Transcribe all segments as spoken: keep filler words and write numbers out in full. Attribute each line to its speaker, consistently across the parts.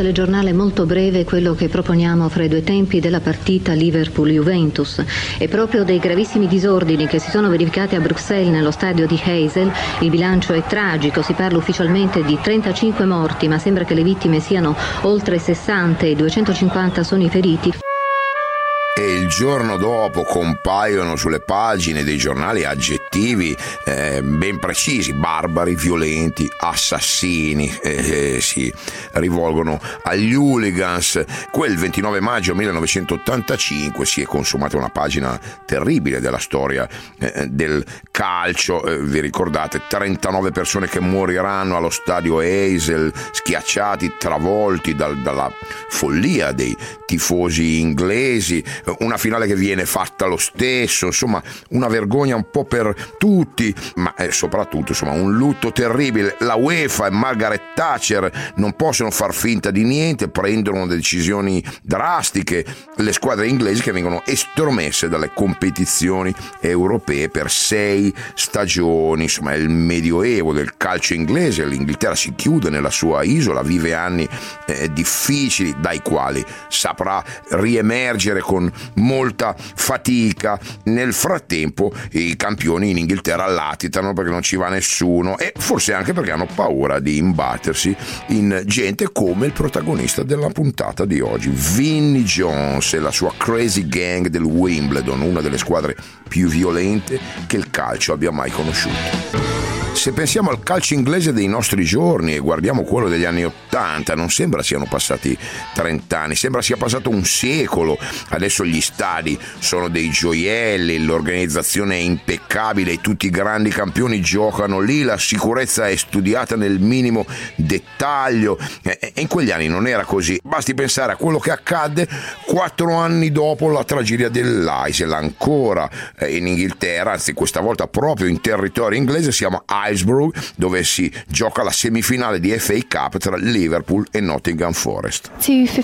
Speaker 1: telegiornale molto breve quello che proponiamo fra i due tempi della partita Liverpool-Juventus. E proprio dei gravissimi disordini che si sono verificati a Bruxelles nello stadio di Heysel, il bilancio è tragico, si parla ufficialmente di trentacinque morti, ma sembra che le vittime siano oltre sessanta e duecentocinquanta sono i feriti.
Speaker 2: E il giorno dopo compaiono sulle pagine dei giornali aggettivi eh, ben precisi: barbari, violenti, assassini, eh, eh, si rivolgono agli hooligans. Quel ventinove maggio millenovecentottantacinque si è consumata una pagina terribile della storia eh, del calcio. Eh, vi ricordate? trentanove persone che moriranno allo stadio Heysel, schiacciati, travolti dal, dalla follia dei tifosi inglesi. Una finale che viene fatta lo stesso, insomma una vergogna un po' per tutti, ma eh, soprattutto insomma un lutto terribile. La UEFA e Margaret Thatcher non possono far finta di niente, prendono decisioni drastiche. Le squadre inglesi che vengono estromesse dalle competizioni europee per sei stagioni, insomma è il medioevo del calcio inglese. L'Inghilterra si chiude nella sua isola, vive anni eh, difficili dai quali saprà riemergere con molta fatica. Nel frattempo i campioni in Inghilterra latitano perché non ci va nessuno, e forse anche perché hanno paura di imbattersi in gente come il protagonista della puntata di oggi, Vinnie Jones e la sua Crazy Gang del Wimbledon, una delle squadre più violente che il calcio abbia mai conosciuto. Se pensiamo al calcio inglese dei nostri giorni e guardiamo quello degli anni ottanta, non sembra siano passati trent'anni, sembra sia passato un secolo. Adesso gli stadi sono dei gioielli, l'organizzazione è impeccabile, tutti i grandi campioni giocano lì, la sicurezza è studiata nel minimo dettaglio, e in quegli anni non era così. Basti pensare a quello che accadde quattro anni dopo la tragedia dell'Heysel, ancora in Inghilterra, anzi questa volta proprio in territorio inglese. Siamo a Hillsborough, dove si gioca la semifinale di F A Cup tra Liverpool e Nottingham Forest.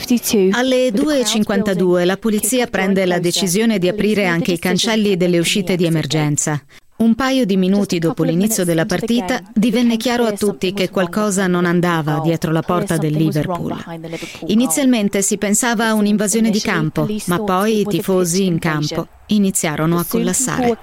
Speaker 3: Alle due e cinquantadue la polizia prende la decisione di aprire anche i cancelli delle uscite di emergenza. Un paio di minuti dopo l'inizio della partita divenne chiaro a tutti che qualcosa non andava dietro la porta del Liverpool. Inizialmente si pensava a un'invasione di campo, ma poi i tifosi in campo iniziarono a collassare.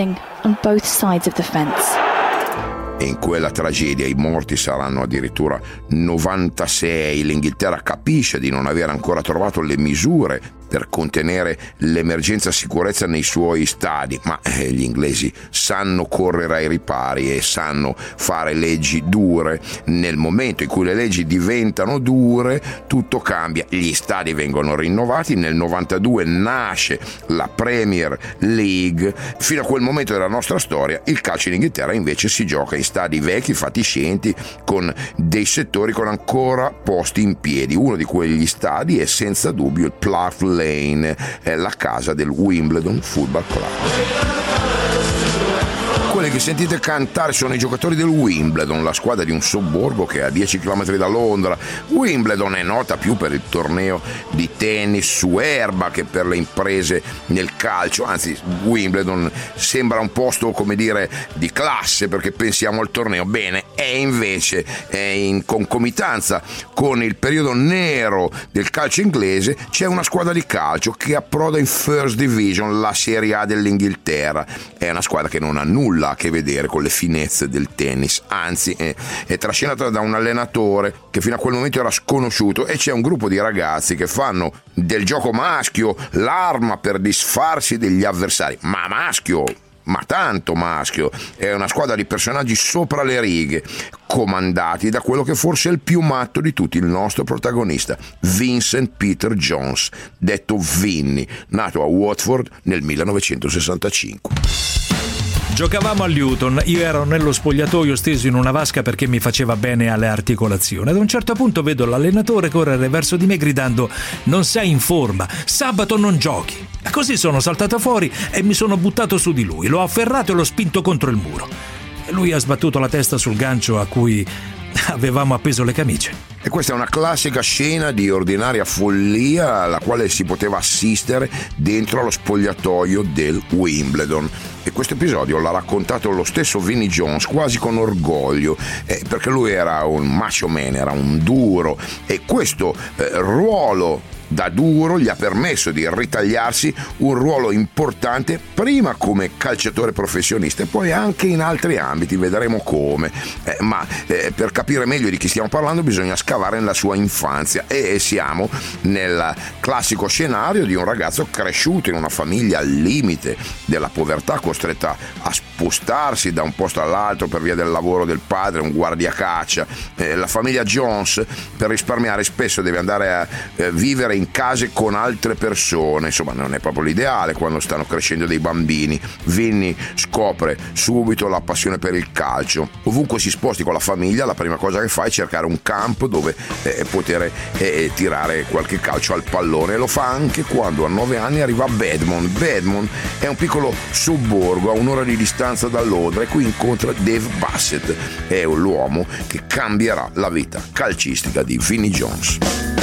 Speaker 2: E in quella tragedia i morti saranno addirittura novantasei. L'Inghilterra capisce di non aver ancora trovato le misure per contenere l'emergenza sicurezza nei suoi stadi, ma eh, gli inglesi sanno correre ai ripari e sanno fare leggi dure. Nel momento in cui le leggi diventano dure, tutto cambia. Gli stadi vengono rinnovati. Nel novantadue nasce la Premier League. Fino a quel momento della nostra storia il calcio in Inghilterra invece si gioca in stadi vecchi, fatiscenti, con dei settori con ancora posti in piedi. Uno di quegli stadi è senza dubbio il Plough Lane, è la casa del Wimbledon Football Club. Quelli che sentite cantare sono i giocatori del Wimbledon, la squadra di un sobborgo che è a dieci chilometri da Londra. Wimbledon è nota più per il torneo di tennis su erba che per le imprese nel calcio, anzi Wimbledon sembra un posto, come dire, di classe perché pensiamo al torneo. Bene, è invece è in concomitanza con il periodo nero del calcio inglese. C'è una squadra di calcio che approda in First Division, la Serie A dell'Inghilterra. È una squadra che non ha nulla a che vedere con le finezze del tennis, anzi è, è trascinata da un allenatore che fino a quel momento era sconosciuto, e c'è un gruppo di ragazzi che fanno del gioco maschio l'arma per disfarsi degli avversari, ma maschio, ma tanto maschio. È una squadra di personaggi sopra le righe, comandati da quello che forse è il più matto di tutti, il nostro protagonista, Vincent Peter Jones, detto Vinnie, nato a Watford nel millenovecentosessantacinque.
Speaker 4: Giocavamo a Luton, io ero nello spogliatoio steso in una vasca perché mi faceva bene alle articolazioni. Ad un certo punto vedo l'allenatore correre verso di me gridando: non sei in forma, sabato non giochi. E così sono saltato fuori e mi sono buttato su di lui, l'ho afferrato e l'ho spinto contro il muro. E lui ha sbattuto la testa sul gancio a cui avevamo appeso le camicie.
Speaker 2: E questa è una classica scena di ordinaria follia alla quale si poteva assistere dentro allo spogliatoio del Wimbledon. E questo episodio l'ha raccontato lo stesso Vinnie Jones quasi con orgoglio, eh, perché lui era un macho man, era un duro, e questo eh, ruolo da duro gli ha permesso di ritagliarsi un ruolo importante prima come calciatore professionista e poi anche in altri ambiti, vedremo come, eh, ma eh, per capire meglio di chi stiamo parlando bisogna scavare nella sua infanzia, e siamo nel classico scenario di un ragazzo cresciuto in una famiglia al limite della povertà, costretta a spostarsi da un posto all'altro per via del lavoro del padre, un guardiacaccia. Eh, la famiglia Jones, per risparmiare, spesso deve andare a eh, vivere in case con altre persone, insomma non è proprio l'ideale quando stanno crescendo dei bambini. Vinnie scopre subito la passione per il calcio. Ovunque si sposti con la famiglia, la prima cosa che fa è cercare un campo dove eh, poter eh, tirare qualche calcio al pallone, e lo fa anche quando a nove anni arriva a Bedmont. Bedmont è un piccolo sobborgo a un'ora di distanza da Londra, e qui incontra Dave Bassett, è l'uomo che cambierà la vita calcistica di Vinnie Jones.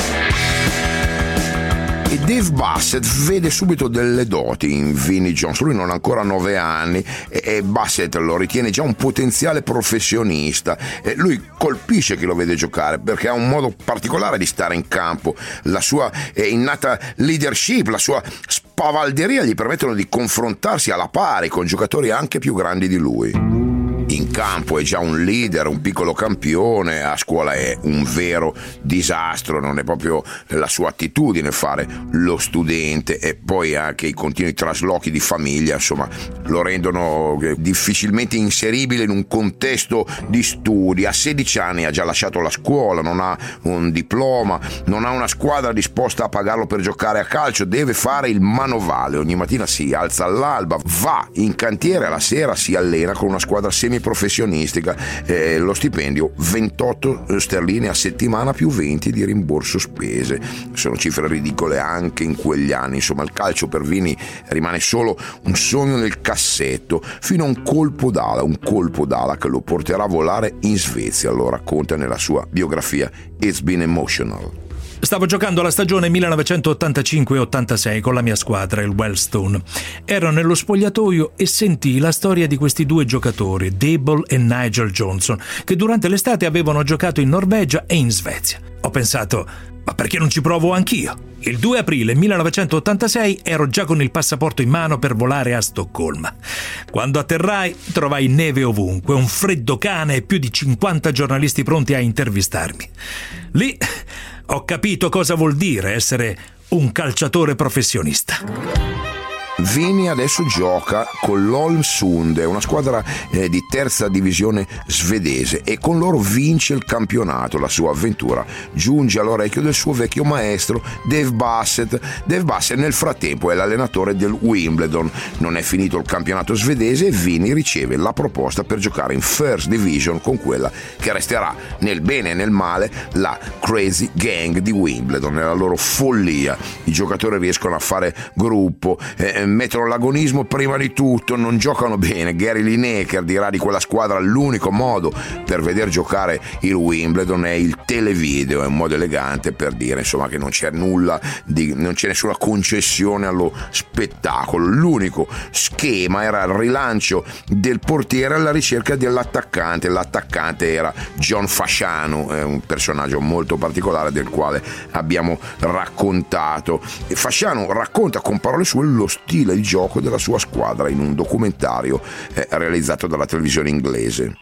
Speaker 2: E Dave Bassett vede subito delle doti in Vinnie Jones. Lui non ha ancora nove anni e Bassett lo ritiene già un potenziale professionista. E lui colpisce chi lo vede giocare perché ha un modo particolare di stare in campo. La sua innata leadership, la sua spavalderia gli permettono di confrontarsi alla pari con giocatori anche più grandi di lui. In campo è già un leader, un piccolo campione, a scuola è un vero disastro, non è proprio la sua attitudine fare lo studente, e poi anche i continui traslochi di famiglia, insomma, lo rendono difficilmente inseribile in un contesto di studi. A sedici anni ha già lasciato la scuola, non ha un diploma, non ha una squadra disposta a pagarlo per giocare a calcio, deve fare il manovale, ogni mattina si alza all'alba, va in cantiere, alla sera si allena con una squadra semi professionistica, eh, lo stipendio ventotto sterline a settimana più venti di rimborso spese. Sono cifre ridicole anche in quegli anni. Insomma, il calcio per Vinnie rimane solo un sogno nel cassetto, fino a un colpo d'ala, un colpo d'ala che lo porterà a volare in Svezia, lo racconta nella sua biografia It's Been Emotional.
Speaker 4: Stavo giocando la stagione millenovecentottantacinque ottantasei con la mia squadra, il Wealdstone. Ero nello spogliatoio e sentii la storia di questi due giocatori, Dable e Nigel Johnson, che durante l'estate avevano giocato in Norvegia e in Svezia. Ho pensato, ma perché non ci provo anch'io? Il due aprile millenovecentottantasei ero già con il passaporto in mano per volare a Stoccolma. Quando atterrai trovai neve ovunque, un freddo cane e più di cinquanta giornalisti pronti a intervistarmi. Lì ho capito cosa vuol dire essere un calciatore professionista.
Speaker 2: Vinnie adesso gioca con l'Olmsund, una squadra eh, di terza divisione svedese, e con loro vince il campionato. La sua avventura giunge all'orecchio del suo vecchio maestro Dave Bassett. Dave Bassett nel frattempo è l'allenatore del Wimbledon. Non è finito il campionato svedese e Vinnie riceve la proposta per giocare in First Division con quella che resterà nel bene e nel male la Crazy Gang di Wimbledon. Nella loro follia i giocatori riescono a fare gruppo, eh, mettono l'agonismo prima di tutto, non giocano bene. Gary Lineker dirà di quella squadra: l'unico modo per vedere giocare il Wimbledon è il televideo. È un modo elegante per dire insomma che non c'è nulla di, non c'è nessuna concessione allo spettacolo. L'unico schema era il rilancio del portiere alla ricerca dell'attaccante. L'attaccante era John Fasciano, è un personaggio molto particolare del quale abbiamo raccontato. E Fasciano racconta con parole sue lo stile il gioco della sua squadra in un documentario eh, realizzato dalla televisione inglese.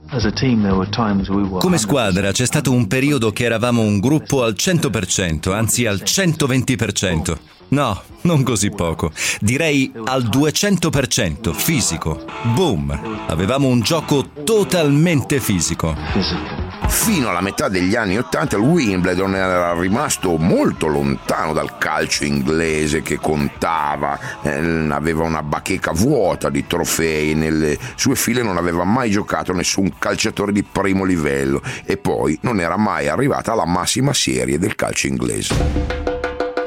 Speaker 5: Come squadra c'è stato un periodo che eravamo un gruppo al cento per cento, anzi al centoventi per cento. No, non così poco. Direi al duecento per cento fisico. Boom! Avevamo un gioco totalmente fisico.
Speaker 2: Fino alla metà degli anni Ottanta il Wimbledon era rimasto molto lontano dal calcio inglese che contava, eh, aveva una bacheca vuota di trofei, nelle sue file non aveva mai giocato nessun calciatore di primo livello e poi non era mai arrivata alla massima serie del calcio inglese. Eppure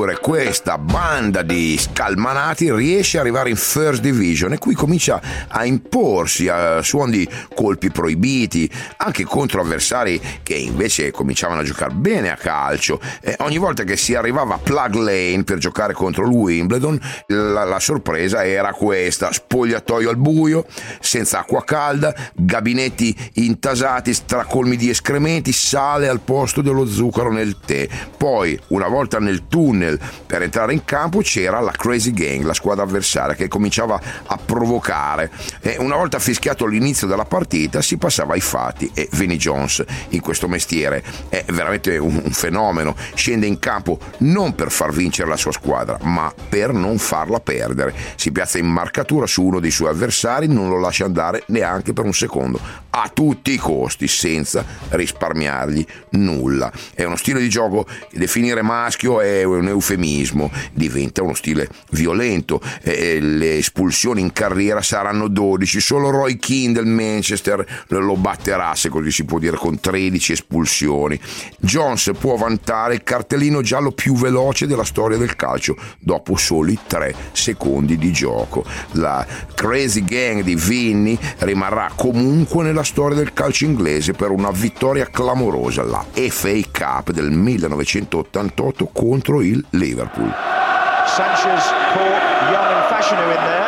Speaker 2: Eppure questa banda di scalmanati riesce ad arrivare in First Division e qui comincia a imporsi a suon di colpi proibiti anche contro avversari che invece cominciavano a giocare bene a calcio. E ogni volta che si arrivava a Plug Lane per giocare contro il Wimbledon la, la sorpresa era questa: spogliatoio al buio, senza acqua calda, gabinetti intasati stracolmi di escrementi, sale al posto dello zucchero nel tè. Poi una volta nel tunnel per entrare in campo c'era la Crazy Gang, la squadra avversaria, che cominciava a provocare, e una volta fischiato l'inizio della partita si passava ai fatti e Vinnie Jones in questo mestiere è veramente un, un fenomeno. Scende in campo non per far vincere la sua squadra ma per non farla perdere, si piazza in marcatura su uno dei suoi avversari, non lo lascia andare neanche per un secondo, a tutti i costi, senza risparmiargli nulla. È uno stile di gioco che definire maschio è un eufemismo, diventa uno stile violento, e le espulsioni in carriera saranno dodici, solo Roy Keane del Manchester lo batterà, se così si può dire, con tredici espulsioni. Jones può vantare il cartellino giallo più veloce della storia del calcio dopo soli tre secondi di gioco. La Crazy Gang di Vinnie rimarrà comunque nella storia del calcio inglese per una vittoria clamorosa, la F A Cup del millenovecentottantotto contro il Liverpool.
Speaker 6: Sanchez caught young and fashionable in there.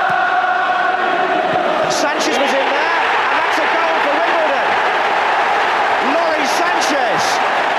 Speaker 6: And Sanchez was in there, and that's a goal for Wimbledon. Laurie Sanchez.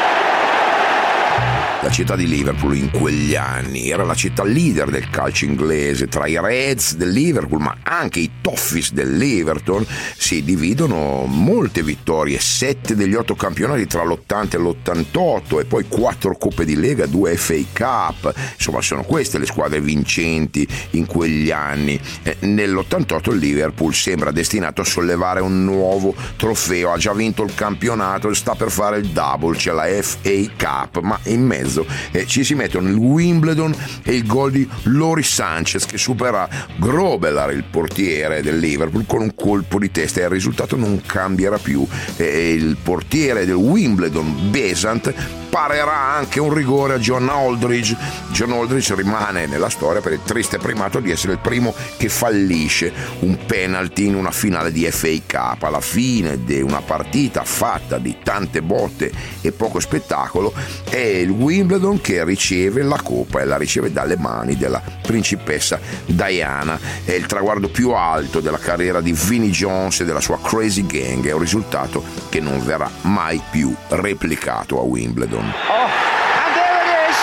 Speaker 2: La città di Liverpool in quegli anni era la città leader del calcio inglese. Tra i Reds del Liverpool ma anche i Toffees dell'Everton si dividono molte vittorie, sette degli otto campionati tra l'ottanta e l'ottantotto, e poi quattro coppe di Lega, due F A Cup. Insomma, sono queste le squadre vincenti in quegli anni. Eh, nell'ottantotto il Liverpool sembra destinato a sollevare un nuovo trofeo, ha già vinto il campionato, sta per fare il double, c'è la F A Cup, ma in mezzo e ci si mettono il Wimbledon e il gol di Laurie Sanchez che supera Grobelar, il portiere del Liverpool, con un colpo di testa, e il risultato non cambierà più. E il portiere del Wimbledon, Besant, parerà anche un rigore a John Aldridge. John Aldridge rimane nella storia per il triste primato di essere il primo che fallisce un penalty in una finale di F A Cup. Alla fine di una partita fatta di tante botte e poco spettacolo è il Wimbledon che riceve la coppa, e la riceve dalle mani della principessa Diana. È il traguardo più alto della carriera di Vinnie Jones e della sua Crazy Gang. È un risultato che non verrà mai più replicato a Wimbledon.
Speaker 6: Oh, and there it is.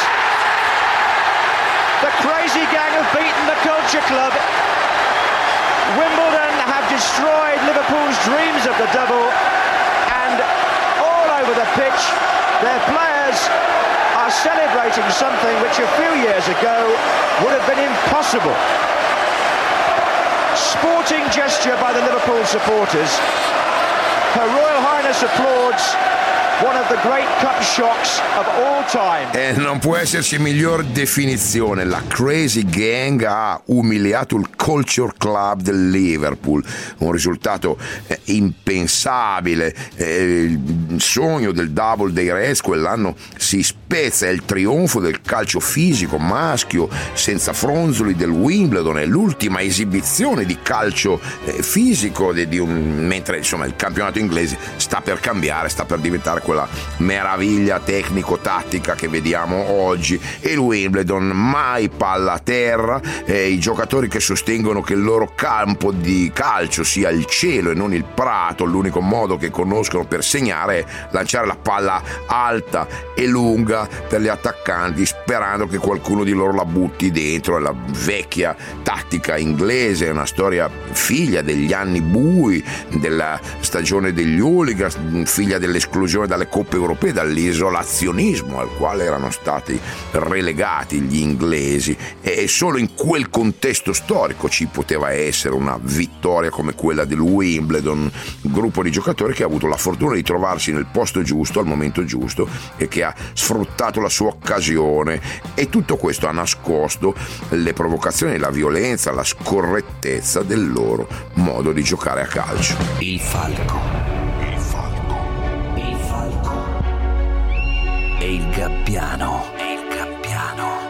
Speaker 6: The Crazy Gang have beaten the Culture Club. Wimbledon have destroyed Liverpool's dreams of the double, and all over the pitch their players are celebrating something which a few years ago would have been impossible. Sporting gesture by the Liverpool supporters. Her Royal Highness applauds one of the great cup shocks of all time.
Speaker 2: E non può esserci miglior definizione. La Crazy Gang ha umiliato il Culture Club del Liverpool, un risultato eh, impensabile. Eh, il sogno del double dei Reds quell'anno si spezza, è il trionfo del calcio fisico maschio senza fronzoli del Wimbledon, è l'ultima esibizione di calcio eh, fisico di, di un, mentre insomma il campionato inglese sta per cambiare, sta per diventare quella meraviglia tecnico-tattica che vediamo oggi. E il Wimbledon mai palla a terra, eh, i giocatori che sostengono che il loro campo di calcio sia il cielo e non il prato, l'unico modo che conoscono per segnare è lanciare la palla alta e lunga per gli attaccanti sperando che qualcuno di loro la butti dentro. È la vecchia tattica inglese, è una storia figlia degli anni bui, della stagione degli hooligan, figlia dell'esclusione dalle coppe europee, dall'isolazionismo al quale erano stati relegati gli inglesi, e solo in quel contesto storico ci poteva essere una vittoria come quella del Wimbledon, un gruppo di giocatori che ha avuto la fortuna di trovarsi nel posto giusto al momento giusto e che ha sfruttato la sua occasione, e tutto questo ha nascosto le provocazioni, la violenza, la scorrettezza del loro modo di giocare a calcio.
Speaker 5: Il falco. E il gabbiano. E il gabbiano.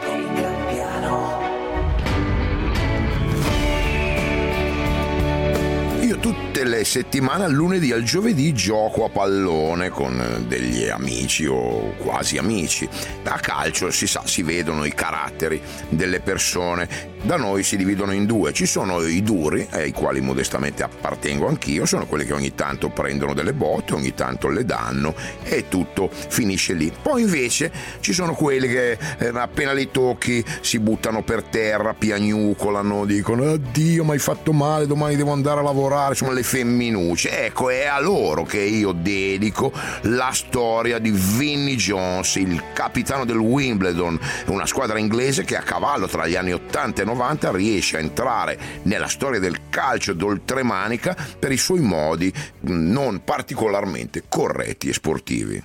Speaker 2: tutte le settimane, al lunedì al giovedì, gioco a pallone con degli amici o quasi amici. A calcio, si sa, si vedono i caratteri delle persone. Da noi si dividono in due: ci sono i duri, ai quali modestamente appartengo anch'io, sono quelli che ogni tanto prendono delle botte, ogni tanto le danno e tutto finisce lì. Poi invece ci sono quelli che eh, appena li tocchi si buttano per terra, piagnucolano, dicono addio, mi hai fatto male, domani devo andare a lavorare, insomma le femminucce. Ecco, è a loro che io dedico la storia di Vinnie Jones, il capitano del Wimbledon, una squadra inglese che a cavallo tra gli anni ottanta e novanta riesce a entrare nella storia del calcio d'oltremanica per i suoi modi non particolarmente corretti e sportivi.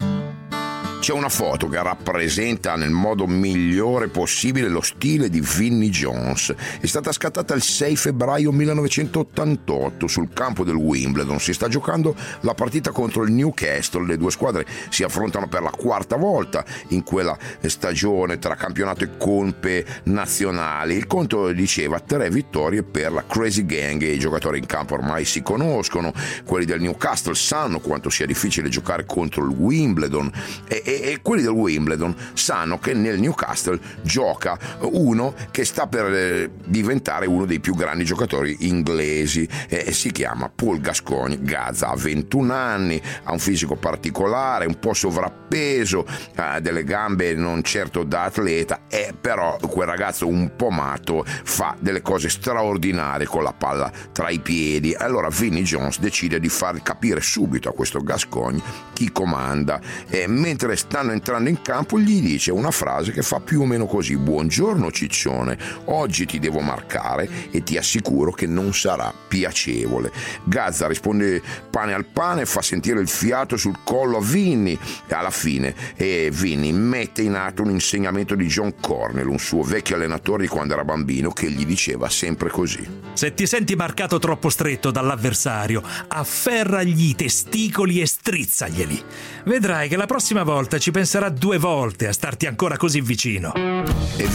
Speaker 2: C'è una foto che rappresenta nel modo migliore possibile lo stile di Vinnie Jones. È stata scattata il sei febbraio millenovecentottantotto sul campo del Wimbledon. Si sta giocando la partita contro il Newcastle. Le due squadre si affrontano per la quarta volta in quella stagione tra campionato e colpe nazionali. Il conto diceva tre vittorie per la Crazy Gang e i giocatori in campo ormai si conoscono. Quelli del Newcastle sanno quanto sia difficile giocare contro il Wimbledon e, e E quelli del Wimbledon sanno che nel Newcastle gioca uno che sta per diventare uno dei più grandi giocatori inglesi, e si chiama Paul Gascoigne. Gazza ha ventuno anni, ha un fisico particolare, un po' sovrappeso, ha delle gambe non certo da atleta, e però quel ragazzo un po' matto fa delle cose straordinarie con la palla tra i piedi. Allora Vinnie Jones decide di far capire subito a questo Gascoigne chi comanda, e mentre stanno entrando in campo gli dice una frase che fa più o meno così: buongiorno ciccione, oggi ti devo marcare e ti assicuro che non sarà piacevole. Gazza risponde pane al pane, fa sentire il fiato sul collo a Vinnie e alla fine e Vinnie mette in atto un insegnamento di John Cornell, un suo vecchio allenatore di quando era bambino, che gli diceva sempre così:
Speaker 4: se ti senti marcato troppo stretto dall'avversario, afferragli i testicoli e strizzaglieli. Vedrai che la prossima volta ci penserà due volte a starti ancora così vicino.
Speaker 2: E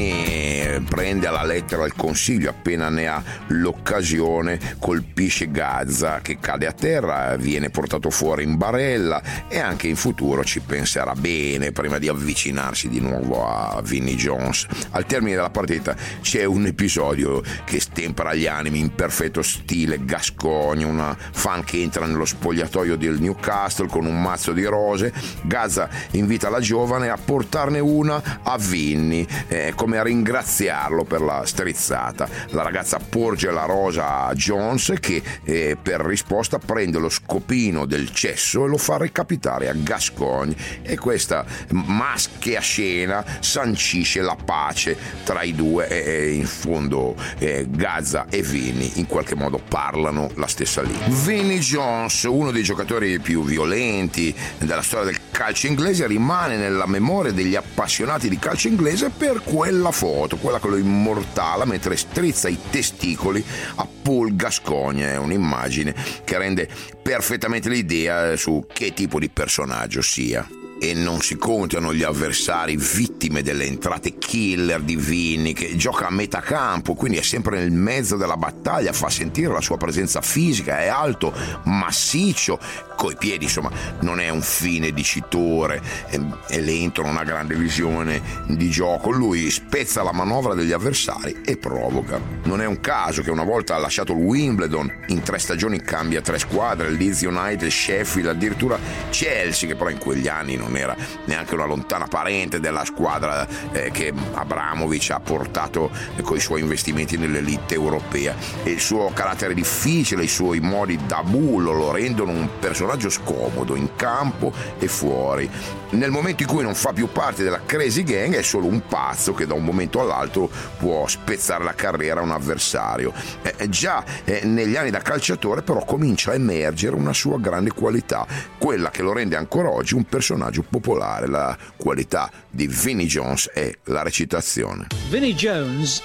Speaker 2: Vinnie prende alla lettera il consiglio, appena ne ha l'occasione colpisce Gazza che cade a terra, viene portato fuori in barella, e anche in futuro ci penserà bene prima di avvicinarsi di nuovo a Vinnie Jones. Al termine della partita c'è un episodio che stempera gli animi in perfetto stile Gascoigne, una fan che entra nello spogliatoio del Newcastle con un mazzo di rose. Gazza invita la giovane a portarne una a Vinnie eh, come a ringraziarlo per la strizzata. La ragazza porge la rosa a Jones che eh, per risposta prende lo scopino del cesso e lo fa recapitare a Gascoigne, e questa maschia scena sancisce la pace tra i due e, e in fondo eh, Gazza e Vinnie in qualche modo parlano la stessa lingua. Vinnie Jones, uno dei giocatori più violenti della storia del calcio inglese, rimane nella memoria degli appassionati di calcio inglese per quella foto, quella che lo immortala mentre strizza i testicoli a Paul Gascoigne. È un'immagine che rende perfettamente l'idea su che tipo di personaggio sia. E non si contano gli avversari vittime delle entrate killer di Vinnie, che gioca a metà campo, quindi è sempre nel mezzo della battaglia, fa sentire la sua presenza fisica, è alto, massiccio, coi piedi, insomma, non è un fine dicitore, è, è lento, non ha grande visione di gioco. Lui spezza la manovra degli avversari e provoca. Non è un caso che una volta ha lasciato il Wimbledon, in tre stagioni cambia tre squadre, Leeds United, Sheffield, addirittura Chelsea, che però in quegli anni non era neanche una lontana parente della squadra eh, che Abramovich ha portato eh, con i suoi investimenti nell'elite europea. E il suo carattere difficile, i suoi modi da bullo lo rendono un personaggio scomodo in campo e fuori. Nel momento in cui non fa più parte della Crazy Gang è solo un pazzo che da un momento all'altro può spezzare la carriera a un avversario. Eh, già eh, negli anni da calciatore però comincia a emergere una sua grande qualità, quella che lo rende ancora oggi un personaggio popolare. La qualità di Vinnie Jones è la recitazione.
Speaker 7: Vinnie Jones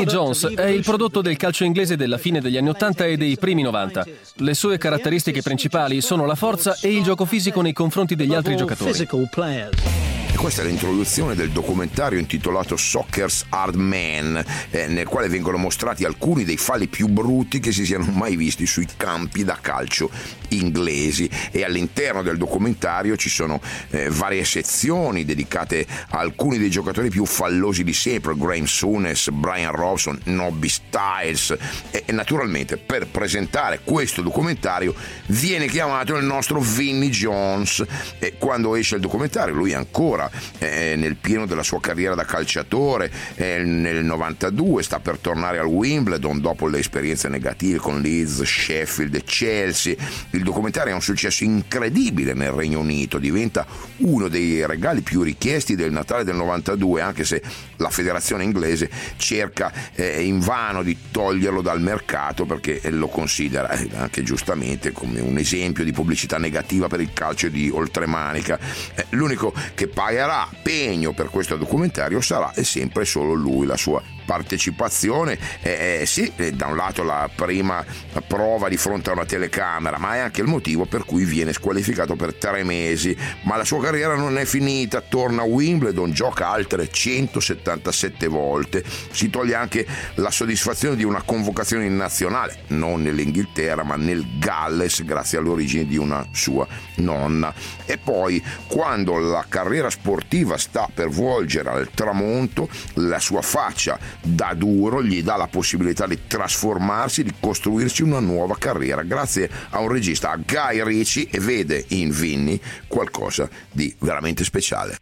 Speaker 7: è il prodotto del calcio inglese della fine degli anni ottanta e dei primi novanta. Le sue caratteristiche principali sono la forza e il gioco fisico nei confronti degli altri giocatori.
Speaker 2: E questa è l'introduzione del documentario intitolato Soccer's Hard Man, eh, nel quale vengono mostrati alcuni dei falli più brutti che si siano mai visti sui campi da calcio inglesi. E all'interno del documentario ci sono eh, varie sezioni dedicate a alcuni dei giocatori più fallosi di sempre: Graham Souness, Brian Robson, Nobby Stiles. E, e naturalmente per presentare questo documentario viene chiamato il nostro Vinnie Jones. E quando esce il documentario lui è ancora eh, nel pieno della sua carriera da calciatore. eh, nel novantadue sta per tornare al Wimbledon dopo le esperienze negative con Leeds, Sheffield e Chelsea. Il documentario è un successo incredibile nel Regno Unito, diventa uno dei regali più richiesti del Natale del novantadue, anche se la federazione inglese cerca eh, invano di toglierlo dal mercato, perché lo considera eh, anche giustamente come un esempio di pubblicità negativa per il calcio di oltremanica. Eh, l'unico che pagherà pegno per questo documentario sarà e sempre solo lui. La sua partecipazione eh, sì, eh, da un lato la prima prova di fronte a una telecamera, ma è anche il motivo per cui viene squalificato per tre mesi. Ma la sua carriera non è finita, torna a Wimbledon, gioca altre centosettantasette volte, si toglie anche la soddisfazione di una convocazione in nazionale, non nell'Inghilterra ma nel Galles, grazie alle origini di una sua nonna. E poi, quando la carriera sportiva sta per volgere al tramonto, la sua faccia da duro gli dà la possibilità di trasformarsi, di costruirsi una nuova carriera grazie a un regista, a Guy Ritchie, e vede in Vinnie qualcosa di veramente speciale.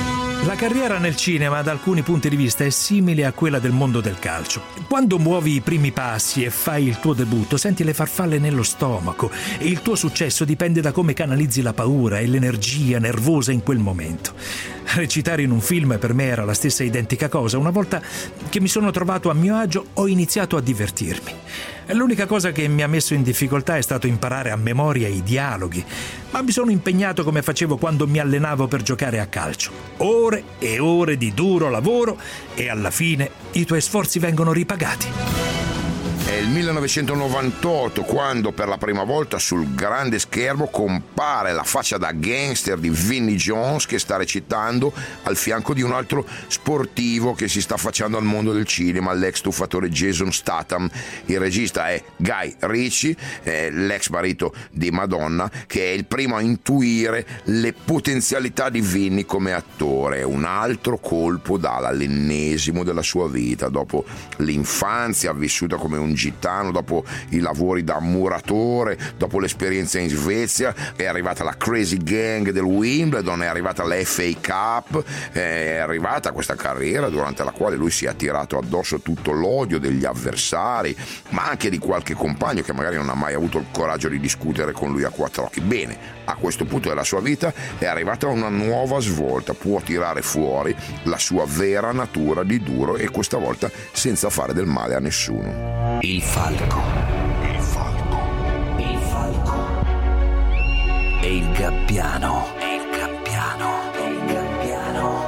Speaker 4: La carriera nel cinema da alcuni punti di vista è simile a quella del mondo del calcio. Quando muovi i primi passi e fai il tuo debutto, senti le farfalle nello stomaco e il tuo successo dipende da come canalizzi la paura e l'energia nervosa in quel momento. Recitare in un film per me era la stessa identica cosa. Una volta che mi sono trovato a mio agio, ho iniziato a divertirmi. L'unica cosa che mi ha messo in difficoltà è stato imparare a memoria i dialoghi, ma mi sono impegnato come facevo quando mi allenavo per giocare a calcio. Ore e ore di duro lavoro e alla fine i tuoi sforzi vengono ripagati.
Speaker 2: È il millenovecentonovantotto quando per la prima volta sul grande schermo compare la faccia da gangster di Vinnie Jones, che sta recitando al fianco di un altro sportivo che si sta affacciando al mondo del cinema, l'ex tuffatore Jason Statham. Il regista è Guy Ritchie, eh, l'ex marito di Madonna, che è il primo a intuire le potenzialità di Vinnie come attore. Un altro colpo d'ala, l'ennesimo della sua vita, dopo l'infanzia vissuta come un gitano, dopo i lavori da muratore, dopo l'esperienza in Svezia, è arrivata la Crazy Gang del Wimbledon, è arrivata la F A Cup, è arrivata questa carriera durante la quale lui si è attirato addosso tutto l'odio degli avversari, ma anche di qualche compagno che magari non ha mai avuto il coraggio di discutere con lui a quattro occhi. Bene, a questo punto della sua vita è arrivata una nuova svolta, può tirare fuori la sua vera natura di duro, e questa volta senza fare del male a nessuno.
Speaker 8: Il falco. Il falco. Il falco. E il gabbiano. E il gabbiano. E il gabbiano.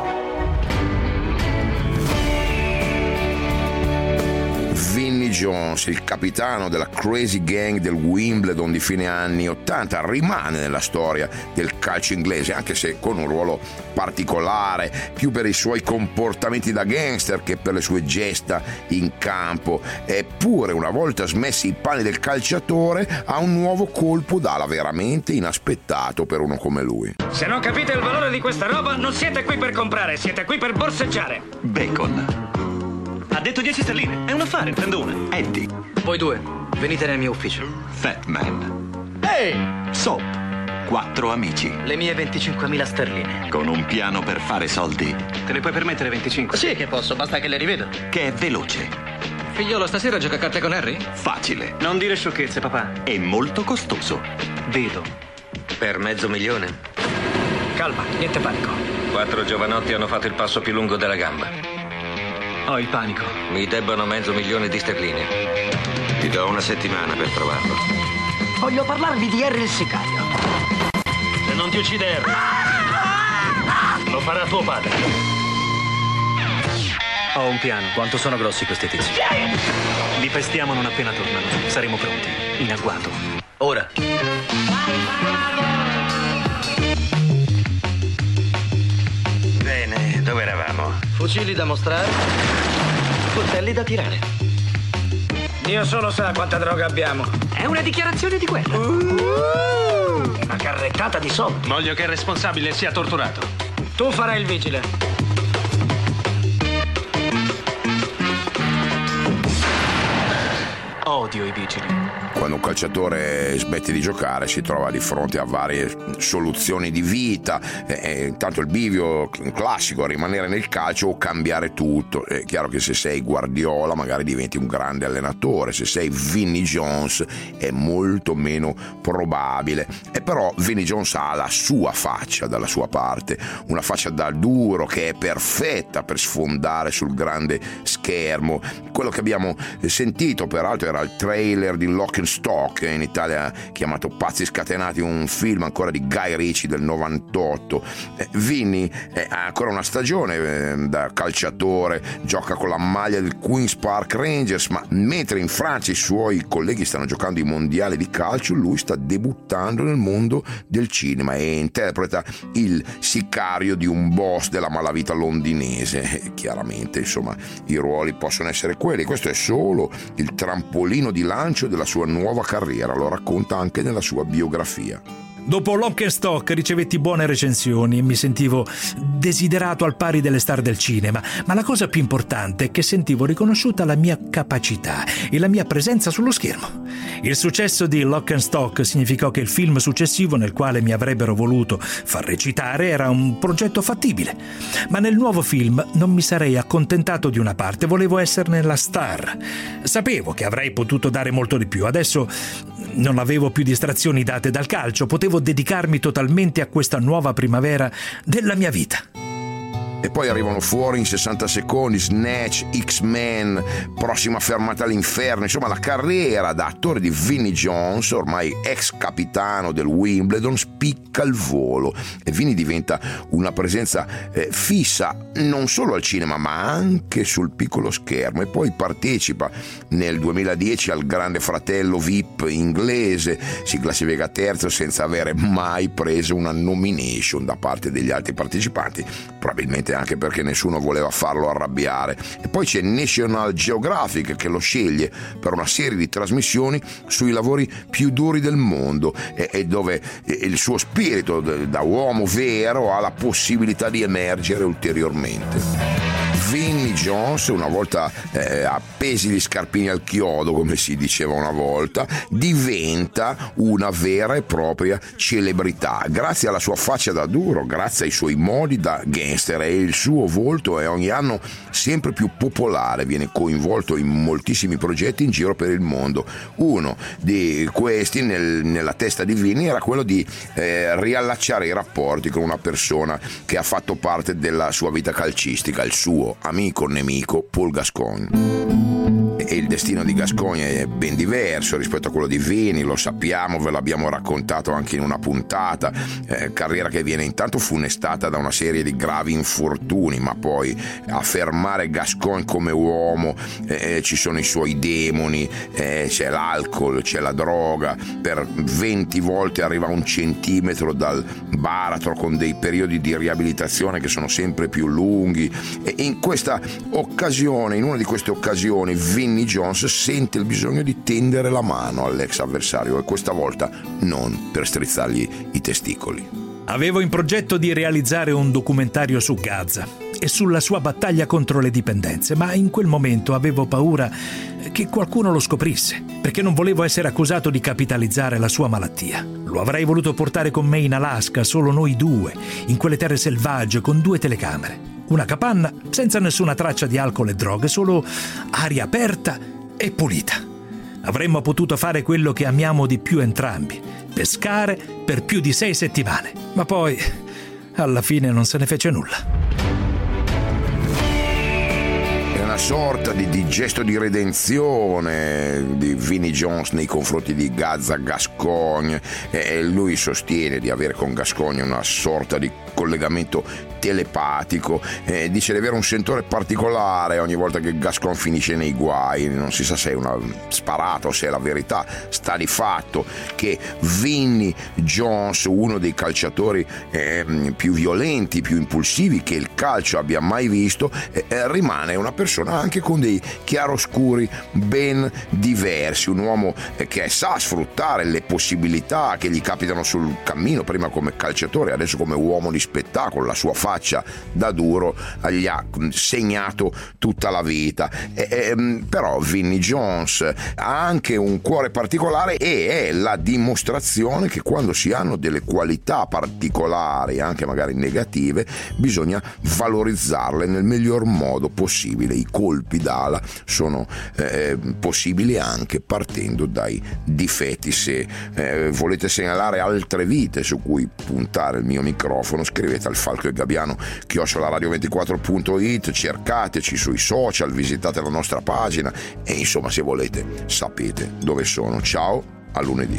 Speaker 2: Vinnie Jones, il capitano della Crazy Gang del Wimbledon di fine anni ottanta, rimane nella storia del calcio inglese, anche se con un ruolo particolare, più per i suoi comportamenti da gangster che per le sue gesta in campo. Eppure, una volta smessi i panni del calciatore, ha un nuovo colpo d'ala veramente inaspettato per uno come lui.
Speaker 9: Se non capite il valore di questa roba, non siete qui per comprare, siete qui per borseggiare.
Speaker 10: Bacon.
Speaker 9: Ha detto dieci sterline. È un affare, prendo una.
Speaker 10: Eddie.
Speaker 11: Voi due, venite nel mio ufficio.
Speaker 10: Fat Man.
Speaker 9: Ehi!
Speaker 10: Soap. Quattro amici.
Speaker 11: Le mie venticinquemila sterline.
Speaker 10: Con un piano per fare soldi.
Speaker 9: Te ne puoi permettere venticinque?
Speaker 11: Sì che posso, basta che le rivedo.
Speaker 10: Che è veloce.
Speaker 11: Figliolo, stasera gioca a carte con Harry?
Speaker 10: Facile.
Speaker 9: Non dire sciocchezze, papà.
Speaker 10: E molto costoso.
Speaker 9: Vedo.
Speaker 11: Per mezzo milione.
Speaker 9: Calma, niente panico.
Speaker 11: Quattro giovanotti hanno fatto il passo più lungo della gamba.
Speaker 9: Ho il panico.
Speaker 11: Mi debbono mezzo milione di sterline. Ti do una settimana per trovarlo.
Speaker 12: Voglio parlarvi di Harry il sicario.
Speaker 9: Se non ti uccide Harry, lo farà tuo padre. Ho un piano.
Speaker 11: Quanto sono grossi questi tizi?
Speaker 9: Li pestiamo non appena tornano. Saremo pronti. In agguato.
Speaker 11: Ora.
Speaker 12: Fucili da mostrare, coltelli da tirare.
Speaker 9: Dio solo sa quanta droga abbiamo.
Speaker 12: È una dichiarazione di guerra.
Speaker 9: Uh, una carrettata di soldi.
Speaker 13: Voglio che il responsabile sia torturato.
Speaker 9: Tu farai il vigile.
Speaker 13: Odio i vigili.
Speaker 2: Quando un calciatore smette di giocare si trova di fronte a varie soluzioni di vita, e intanto il bivio classico è rimanere nel calcio o cambiare tutto. È chiaro che se sei Guardiola magari diventi un grande allenatore, se sei Vinnie Jones è molto meno probabile. E però Vinnie Jones ha la sua faccia dalla sua parte, una faccia da duro che è perfetta per sfondare sul grande schermo. Quello che abbiamo sentito peraltro era il trailer di Lock and Stock, in Italia chiamato Pazzi Scatenati, un film ancora di Guy Ritchie del novantotto. eh, Vinny eh, ha ancora una stagione eh, da calciatore, gioca con la maglia del Queen's Park Rangers, ma mentre in Francia i suoi colleghi stanno giocando i mondiali di calcio, lui sta debuttando nel mondo del cinema e interpreta il sicario di un boss della malavita londinese. E chiaramente, insomma, i ruoli possono essere quelli. Questo è solo il trampolino di lancio della sua nuova carriera, lo racconta anche nella sua biografia.
Speaker 4: Dopo Lock and Stock ricevetti buone recensioni e mi sentivo desiderato al pari delle star del cinema, ma la cosa più importante è che sentivo riconosciuta la mia capacità e la mia presenza sullo schermo. Il successo di Lock and Stock significò che il film successivo nel quale mi avrebbero voluto far recitare era un progetto fattibile, ma nel nuovo film non mi sarei accontentato di una parte, volevo esserne la star. Sapevo che avrei potuto dare molto di più, adesso non avevo più distrazioni date dal calcio, potevo dedicarmi totalmente a questa nuova primavera della mia vita.
Speaker 2: E poi arrivano fuori in sessanta secondi Snatch, X-Men, Prossima fermata all'inferno. Insomma, la carriera da attore di Vinnie Jones, ormai ex capitano del Wimbledon, spicca il volo e Vinnie diventa una presenza eh, fissa non solo al cinema ma anche sul piccolo schermo. E poi partecipa nel duemiladieci al Grande Fratello V I P inglese, si classifica terzo senza avere mai preso una nomination da parte degli altri partecipanti, probabilmente anche perché nessuno voleva farlo arrabbiare. E poi c'è National Geographic che lo sceglie per una serie di trasmissioni sui lavori più duri del mondo e, e dove il suo spirito da uomo vero ha la possibilità di emergere ulteriormente. Vinnie Jones, una volta eh, appesi gli scarpini al chiodo, come si diceva una volta, diventa una vera e propria celebrità grazie alla sua faccia da duro, grazie ai suoi modi da gangster, e il suo volto è ogni anno sempre più popolare, viene coinvolto in moltissimi progetti in giro per il mondo. Uno di questi nel, nella testa di Vinnie era quello di eh, riallacciare i rapporti con una persona che ha fatto parte della sua vita calcistica, il suo amico nemico Paul Gascoigne. E il destino di Gascoigne è ben diverso rispetto a quello di Vinnie, lo sappiamo, ve l'abbiamo raccontato anche in una puntata, eh, carriera che viene intanto funestata da una serie di gravi infortuni, ma poi a fermare Gascoigne come uomo eh, ci sono i suoi demoni, eh, c'è l'alcol, c'è la droga, per venti volte arriva a un centimetro dal baratro con dei periodi di riabilitazione che sono sempre più lunghi, e in questa occasione, in una di queste occasioni, Vinnie Jones sente il bisogno di tendere la mano all'ex avversario, e questa volta non per strizzargli i testicoli.
Speaker 4: Avevo in progetto di realizzare un documentario su Gaza e sulla sua battaglia contro le dipendenze, ma in quel momento avevo paura che qualcuno lo scoprisse, perché non volevo essere accusato di capitalizzare la sua malattia. Lo avrei voluto portare con me in Alaska, solo noi due, in quelle terre selvagge, con due telecamere. Una capanna senza nessuna traccia di alcol e droghe, solo aria aperta e pulita. Avremmo potuto fare quello che amiamo di più entrambi, pescare per più di sei settimane. Ma poi, alla fine, non se ne fece nulla.
Speaker 2: È una una sorta di, di gesto di redenzione di Vinnie Jones nei confronti di Gazza Gascogne, e lui sostiene di avere con Gascogne una sorta di collegamento telepatico, eh, dice di avere un sentore particolare ogni volta che Gascogne finisce nei guai. Non si sa se è una sparata o se è la verità. Sta di fatto che Vinnie Jones, uno dei calciatori eh, più violenti, più impulsivi che il calcio abbia mai visto, eh, rimane una persona anche con dei chiaroscuri ben diversi, un uomo eh, che sa sfruttare le possibilità che gli capitano sul cammino, prima come calciatore, adesso come uomo di spettacolo. La sua faccia da duro gli ha segnato tutta la vita, e, e, però Vinnie Jones ha anche un cuore particolare e è la dimostrazione che quando si hanno delle qualità particolari, anche magari negative, bisogna valorizzarle nel miglior modo possibile. I colpi d'ala sono eh, possibili anche partendo dai difetti. Se eh, volete segnalare altre vite su cui puntare il mio microfono, scrivete al Falco e Gabbiano chiocciola radio ventiquattro punto it, cercateci sui social, visitate la nostra pagina e insomma, se volete sapete dove sono. Ciao, a lunedì.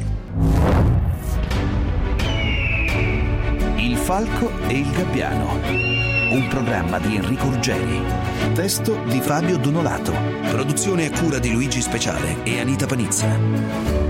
Speaker 8: Il Falco e il Gabbiano, un programma di Enrico Ruggeri, testo di Fabio Donolato, produzione a cura di Luigi Speciale e Anita Panizza.